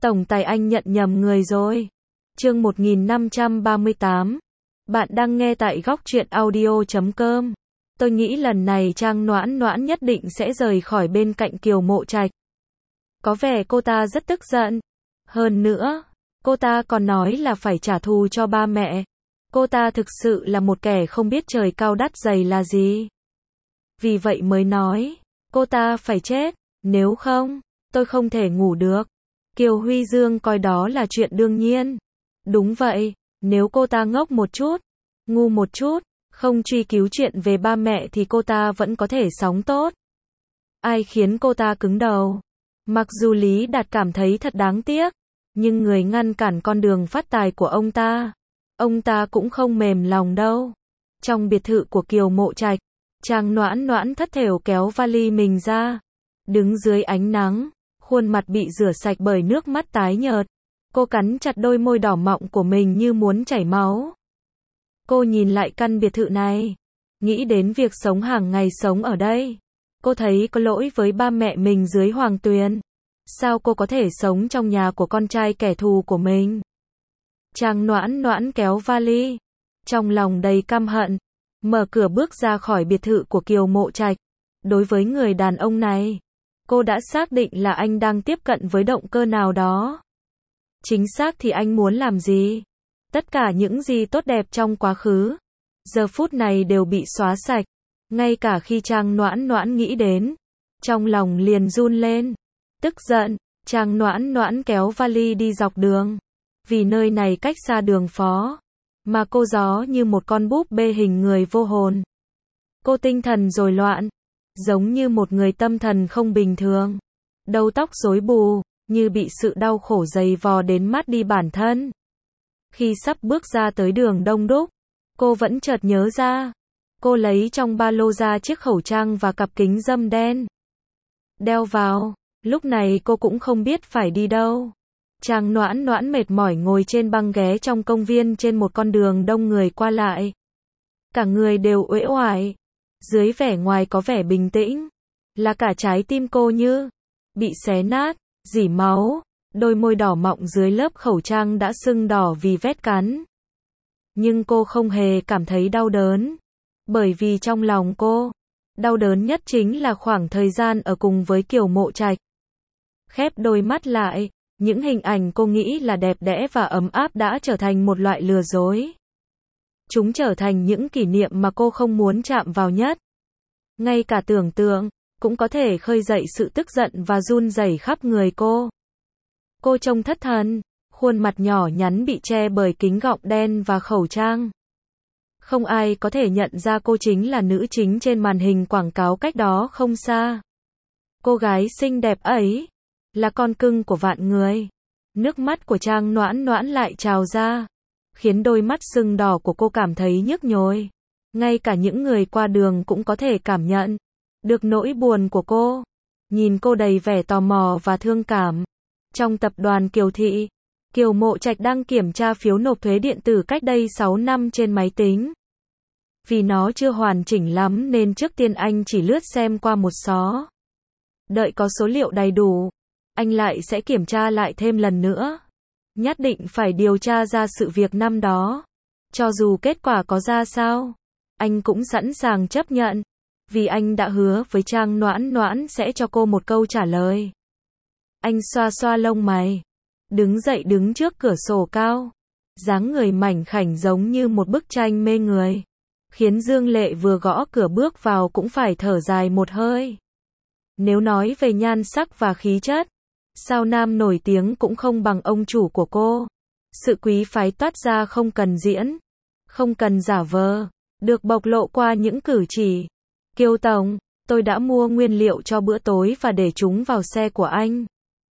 Tổng tài anh nhận nhầm người rồi. Chương 1538. Bạn đang nghe tại góc truyện audio.com. Tôi nghĩ lần này Trang Noãn Noãn nhất định sẽ rời khỏi bên cạnh Kiều Mộ Trạch. Có vẻ cô ta rất tức giận. Hơn nữa, cô ta còn nói là phải trả thù cho ba mẹ. Cô ta thực sự là một kẻ không biết trời cao đất dày là gì. Vì vậy mới nói, cô ta phải chết, nếu không, tôi không thể ngủ được. Kiều Huy Dương coi đó là chuyện đương nhiên. Đúng vậy, nếu cô ta ngốc một chút, ngu một chút, không truy cứu chuyện về ba mẹ thì cô ta vẫn có thể sống tốt. Ai khiến cô ta cứng đầu? Mặc dù Lý Đạt cảm thấy thật đáng tiếc, nhưng người ngăn cản con đường phát tài của ông ta cũng không mềm lòng đâu. Trong biệt thự của Kiều Mộ Trạch, Trang Noãn Noãn thất thểu kéo vali mình ra, đứng dưới ánh nắng, khuôn mặt bị rửa sạch bởi nước mắt tái nhợt. Cô cắn chặt đôi môi đỏ mọng của mình như muốn chảy máu. Cô nhìn lại căn biệt thự này, nghĩ đến việc sống hàng ngày sống ở đây. Cô thấy có lỗi với ba mẹ mình dưới Hoàng Tuyền. Sao cô có thể sống trong nhà của con trai kẻ thù của mình? Trang Noãn Noãn kéo vali, trong lòng đầy căm hận, mở cửa bước ra khỏi biệt thự của Kiều Mộ Trạch. Đối với người đàn ông này, cô đã xác định là anh đang tiếp cận với động cơ nào đó. Chính xác thì anh muốn làm gì? Tất cả những gì tốt đẹp trong quá khứ, giờ phút này đều bị xóa sạch. Ngay cả khi Trang Noãn Noãn nghĩ đến, trong lòng liền run lên. Tức giận, Trang Noãn Noãn kéo vali đi dọc đường. Vì nơi này cách xa đường phố, mà cô gió như một con búp bê hình người vô hồn. Cô tinh thần rối loạn, giống như một người tâm thần không bình thường. Đầu tóc rối bù, như bị sự đau khổ dày vò đến mất đi bản thân. Khi sắp bước ra tới đường đông đúc, cô vẫn chợt nhớ ra. Cô lấy trong ba lô ra chiếc khẩu trang và cặp kính râm đen. Đeo vào, lúc này cô cũng không biết phải đi đâu. Trang Noãn Noãn mệt mỏi ngồi trên băng ghế trong công viên trên một con đường đông người qua lại. Cả người đều uể oải. Dưới vẻ ngoài có vẻ bình tĩnh, là cả trái tim cô như bị xé nát, rỉ máu. Đôi môi đỏ mọng dưới lớp khẩu trang đã sưng đỏ vì vết cắn. Nhưng cô không hề cảm thấy đau đớn. Bởi vì trong lòng cô, đau đớn nhất chính là khoảng thời gian ở cùng với Kiều Mộ Trạch. Khép đôi mắt lại, những hình ảnh cô nghĩ là đẹp đẽ và ấm áp đã trở thành một loại lừa dối. Chúng trở thành những kỷ niệm mà cô không muốn chạm vào nhất. Ngay cả tưởng tượng, cũng có thể khơi dậy sự tức giận và run rẩy khắp người cô. Cô trông thất thần, khuôn mặt nhỏ nhắn bị che bởi kính gọng đen và khẩu trang. Không ai có thể nhận ra cô chính là nữ chính trên màn hình quảng cáo cách đó không xa. Cô gái xinh đẹp ấy, là con cưng của vạn người. Nước mắt của Trang Noãn Noãn lại trào ra, khiến đôi mắt sưng đỏ của cô cảm thấy nhức nhối. Ngay cả những người qua đường cũng có thể cảm nhận được nỗi buồn của cô. Nhìn cô đầy vẻ tò mò và thương cảm. Trong tập đoàn Kiều Thị, Kiều Mộ Trạch đang kiểm tra phiếu nộp thuế điện tử cách đây 6 năm trên máy tính. Vì nó chưa hoàn chỉnh lắm nên trước tiên anh chỉ lướt xem qua một xó. Đợi có số liệu đầy đủ, anh lại sẽ kiểm tra lại thêm lần nữa. Nhất định phải điều tra ra sự việc năm đó. Cho dù kết quả có ra sao, anh cũng sẵn sàng chấp nhận. Vì anh đã hứa với Trang Noãn Noãn sẽ cho cô một câu trả lời. Anh xoa xoa lông mày, đứng dậy đứng trước cửa sổ cao. Dáng người mảnh khảnh giống như một bức tranh mê người, khiến Dương Lệ vừa gõ cửa bước vào cũng phải thở dài một hơi. Nếu nói về nhan sắc và khí chất, sao nam nổi tiếng cũng không bằng ông chủ của cô. Sự quý phái toát ra không cần diễn, không cần giả vờ, được bộc lộ qua những cử chỉ. Kiều Tổng, tôi đã mua nguyên liệu cho bữa tối và để chúng vào xe của anh.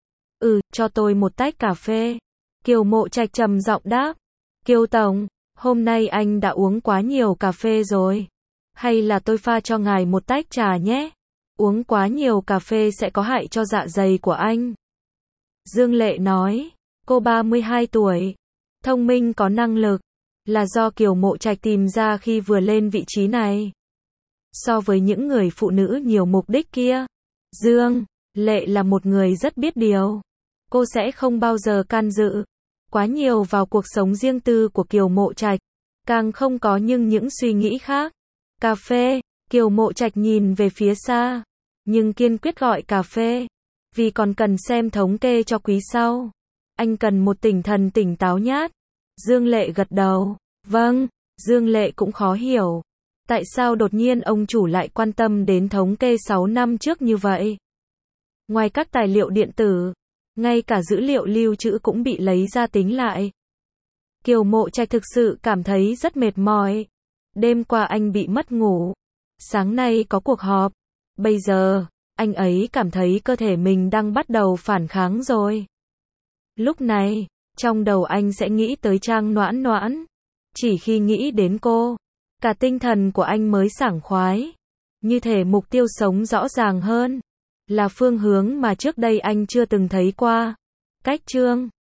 Cho tôi một tách cà phê. Kiều Mộ Trạch trầm giọng đáp. Kiều Tổng, hôm nay anh đã uống quá nhiều cà phê rồi. Hay là tôi pha cho ngài một tách trà nhé? Uống quá nhiều cà phê sẽ có hại cho dạ dày của anh. Dương Lệ nói, cô 32 tuổi, thông minh có năng lực, là do Kiều Mộ Trạch tìm ra khi vừa lên vị trí này. So với những người phụ nữ nhiều mục đích kia, Dương Lệ là một người rất biết điều. cô sẽ không bao giờ can dự quá nhiều vào cuộc sống riêng tư của Kiều Mộ Trạch, càng không có những suy nghĩ khác. Cà phê, Kiều Mộ Trạch nhìn về phía xa, nhưng kiên quyết gọi cà phê, vì còn cần xem thống kê cho quý sau. Anh cần một tinh thần tỉnh táo nhát. Dương Lệ gật đầu. Vâng, Dương Lệ cũng khó hiểu. Tại sao đột nhiên ông chủ lại quan tâm đến thống kê 6 năm trước như vậy? Ngoài các tài liệu điện tử, ngay cả dữ liệu lưu trữ cũng bị lấy ra tính lại. Kiều Mộ Trạch thực sự cảm thấy rất mệt mỏi. Đêm qua anh bị mất ngủ. Sáng nay có cuộc họp. Bây giờ, anh ấy cảm thấy cơ thể mình đang bắt đầu phản kháng rồi. Lúc này, trong đầu anh sẽ nghĩ tới Trang Noãn Noãn. Chỉ khi nghĩ đến cô, cả tinh thần của anh mới sảng khoái. Như thể mục tiêu sống rõ ràng hơn, là phương hướng mà trước đây anh chưa từng thấy qua. Cách chương